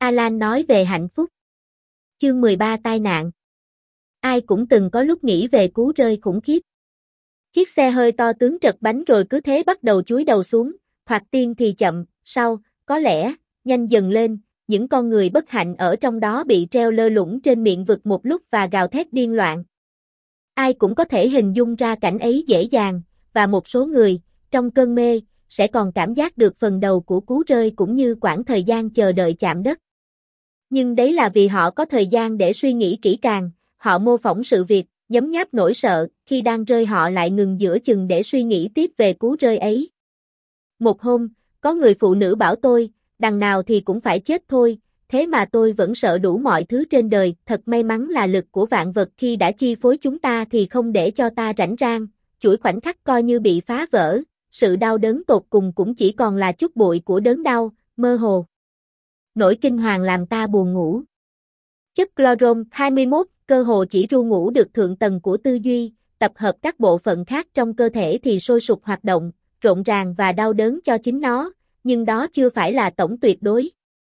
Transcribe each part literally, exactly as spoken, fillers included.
Alan nói về hạnh phúc. Chương mười ba tai nạn. Ai cũng từng có lúc nghĩ về cú rơi khủng khiếp. Chiếc xe hơi to tướng trật bánh rồi cứ thế bắt đầu chúi đầu xuống, thoạt tiên thì chậm, sau, có lẽ, nhanh dần lên, những con người bất hạnh ở trong đó bị treo lơ lửng trên miệng vực một lúc và gào thét điên loạn. Ai cũng có thể hình dung ra cảnh ấy dễ dàng, và một số người, trong cơn mê, sẽ còn cảm giác được phần đầu của cú rơi cũng như quãng thời gian chờ đợi chạm đất. Nhưng đấy là vì họ có thời gian để suy nghĩ kỹ càng, họ mô phỏng sự việc, nhấm nháp nỗi sợ, khi đang rơi họ lại ngừng giữa chừng để suy nghĩ tiếp về cú rơi ấy. Một hôm, có người phụ nữ bảo tôi, đằng nào thì cũng phải chết thôi, thế mà tôi vẫn sợ đủ mọi thứ trên đời, thật may mắn là lực của vạn vật khi đã chi phối chúng ta thì không để cho ta rảnh rang, chuỗi khoảnh khắc coi như bị phá vỡ, sự đau đớn tột cùng cũng chỉ còn là chút bụi của đớn đau, mơ hồ. Nỗi kinh hoàng làm ta buồn ngủ. Chất chlorom hai mươi mốt cơ hồ chỉ ru ngủ được thượng tầng của tư duy, tập hợp các bộ phận khác trong cơ thể thì sôi sục hoạt động, rộn ràng và đau đớn cho chính nó, nhưng đó chưa phải là tổng tuyệt đối.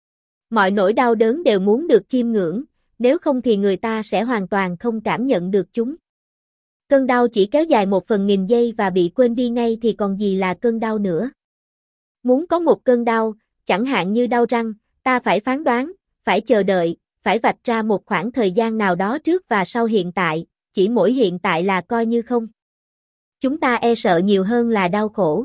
Mọi nỗi đau đớn đều muốn được chiêm ngưỡng, nếu không thì người ta sẽ hoàn toàn không cảm nhận được chúng. Cơn đau chỉ kéo dài một phần nghìn giây và bị quên đi ngay thì còn gì là cơn đau nữa. Muốn có một cơn đau, chẳng hạn như đau răng, ta phải phán đoán, phải chờ đợi, phải vạch ra một khoảng thời gian nào đó trước và sau hiện tại, chỉ mỗi hiện tại là coi như không. Chúng ta e sợ nhiều hơn là đau khổ.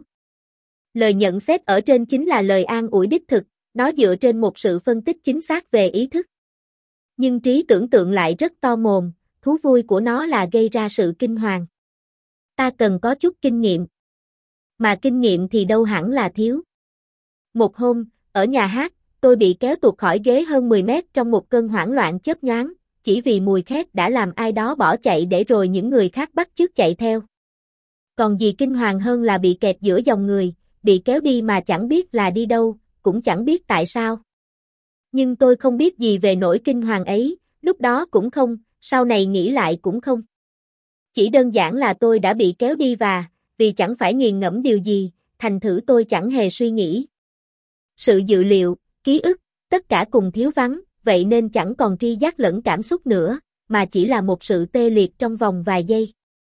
Lời nhận xét ở trên chính là lời an ủi đích thực, nó dựa trên một sự phân tích chính xác về ý thức. Nhưng trí tưởng tượng lại rất to mồm, thú vui của nó là gây ra sự kinh hoàng. Ta cần có chút kinh nghiệm. Mà kinh nghiệm thì đâu hẳn là thiếu. Một hôm, ở nhà hát, tôi bị kéo tuột khỏi ghế hơn mười mét trong một cơn hoảng loạn chớp nhoáng, chỉ vì mùi khét đã làm ai đó bỏ chạy để rồi những người khác bắt chước chạy theo. Còn gì kinh hoàng hơn là bị kẹt giữa dòng người, bị kéo đi mà chẳng biết là đi đâu, cũng chẳng biết tại sao. Nhưng tôi không biết gì về nỗi kinh hoàng ấy, lúc đó cũng không, sau này nghĩ lại cũng không. Chỉ đơn giản là tôi đã bị kéo đi và, vì chẳng phải nghiền ngẫm điều gì, thành thử tôi chẳng hề suy nghĩ. Sự dự liệu, ký ức, tất cả cùng thiếu vắng, vậy nên chẳng còn tri giác lẫn cảm xúc nữa, mà chỉ là một sự tê liệt trong vòng vài giây.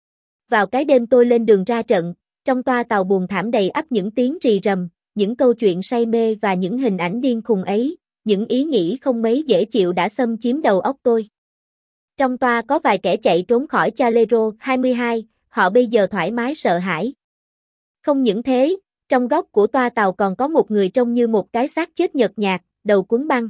Vào cái đêm tôi lên đường ra trận, trong toa tàu buồn thảm đầy ắp những tiếng rì rầm, những câu chuyện say mê và những hình ảnh điên khùng ấy, những ý nghĩ không mấy dễ chịu đã xâm chiếm đầu óc tôi. Trong toa có vài kẻ chạy trốn khỏi Chalero hai mươi hai, họ bây giờ thoải mái sợ hãi. Không những thế, trong góc của toa tàu còn có một người trông như một cái xác chết nhợt nhạt, đầu quấn băng.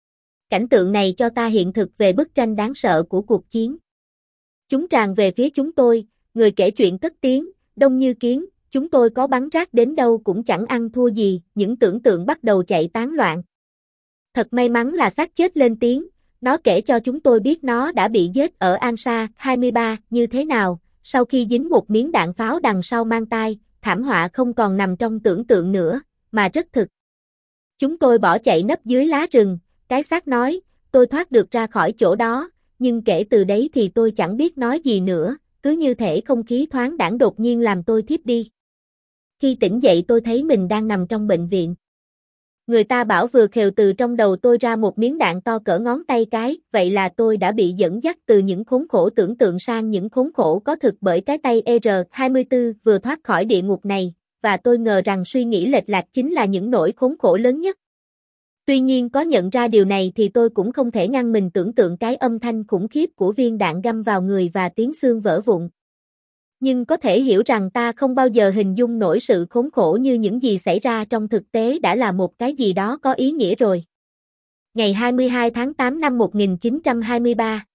Cảnh tượng này cho ta hiện thực về bức tranh đáng sợ của cuộc chiến. Chúng tràn về phía chúng tôi, người kể chuyện cất tiếng, đông như kiến, chúng tôi có bắn rác đến đâu cũng chẳng ăn thua gì, những tưởng tượng bắt đầu chạy tán loạn. Thật may mắn là xác chết lên tiếng, nó kể cho chúng tôi biết nó đã bị giết ở Ansa hai mươi ba như thế nào, sau khi dính một miếng đạn pháo đằng sau mang tai, thảm họa không còn nằm trong tưởng tượng nữa, mà rất thực. Chúng tôi bỏ chạy nấp dưới lá rừng, cái xác nói, tôi thoát được ra khỏi chỗ đó, nhưng kể từ đấy thì tôi chẳng biết nói gì nữa, cứ như thể không khí thoáng đãng đột nhiên làm tôi thiếp đi. Khi tỉnh dậy tôi thấy mình đang nằm trong bệnh viện. Người ta bảo vừa khều từ trong đầu tôi ra một miếng đạn to cỡ ngón tay cái, vậy là tôi đã bị dẫn dắt từ những khốn khổ tưởng tượng sang những khốn khổ có thực bởi cái tay R hai mươi tư vừa thoát khỏi địa ngục này, và tôi ngờ rằng suy nghĩ lệch lạc chính là những nỗi khốn khổ lớn nhất. Tuy nhiên có nhận ra điều này thì tôi cũng không thể ngăn mình tưởng tượng cái âm thanh khủng khiếp của viên đạn găm vào người và tiếng xương vỡ vụn. Nhưng có thể hiểu rằng ta không bao giờ hình dung nổi sự khốn khổ như những gì xảy ra trong thực tế đã là một cái gì đó có ý nghĩa rồi. Ngày hai mươi hai tháng tám năm một nghìn chín trăm hai mươi ba,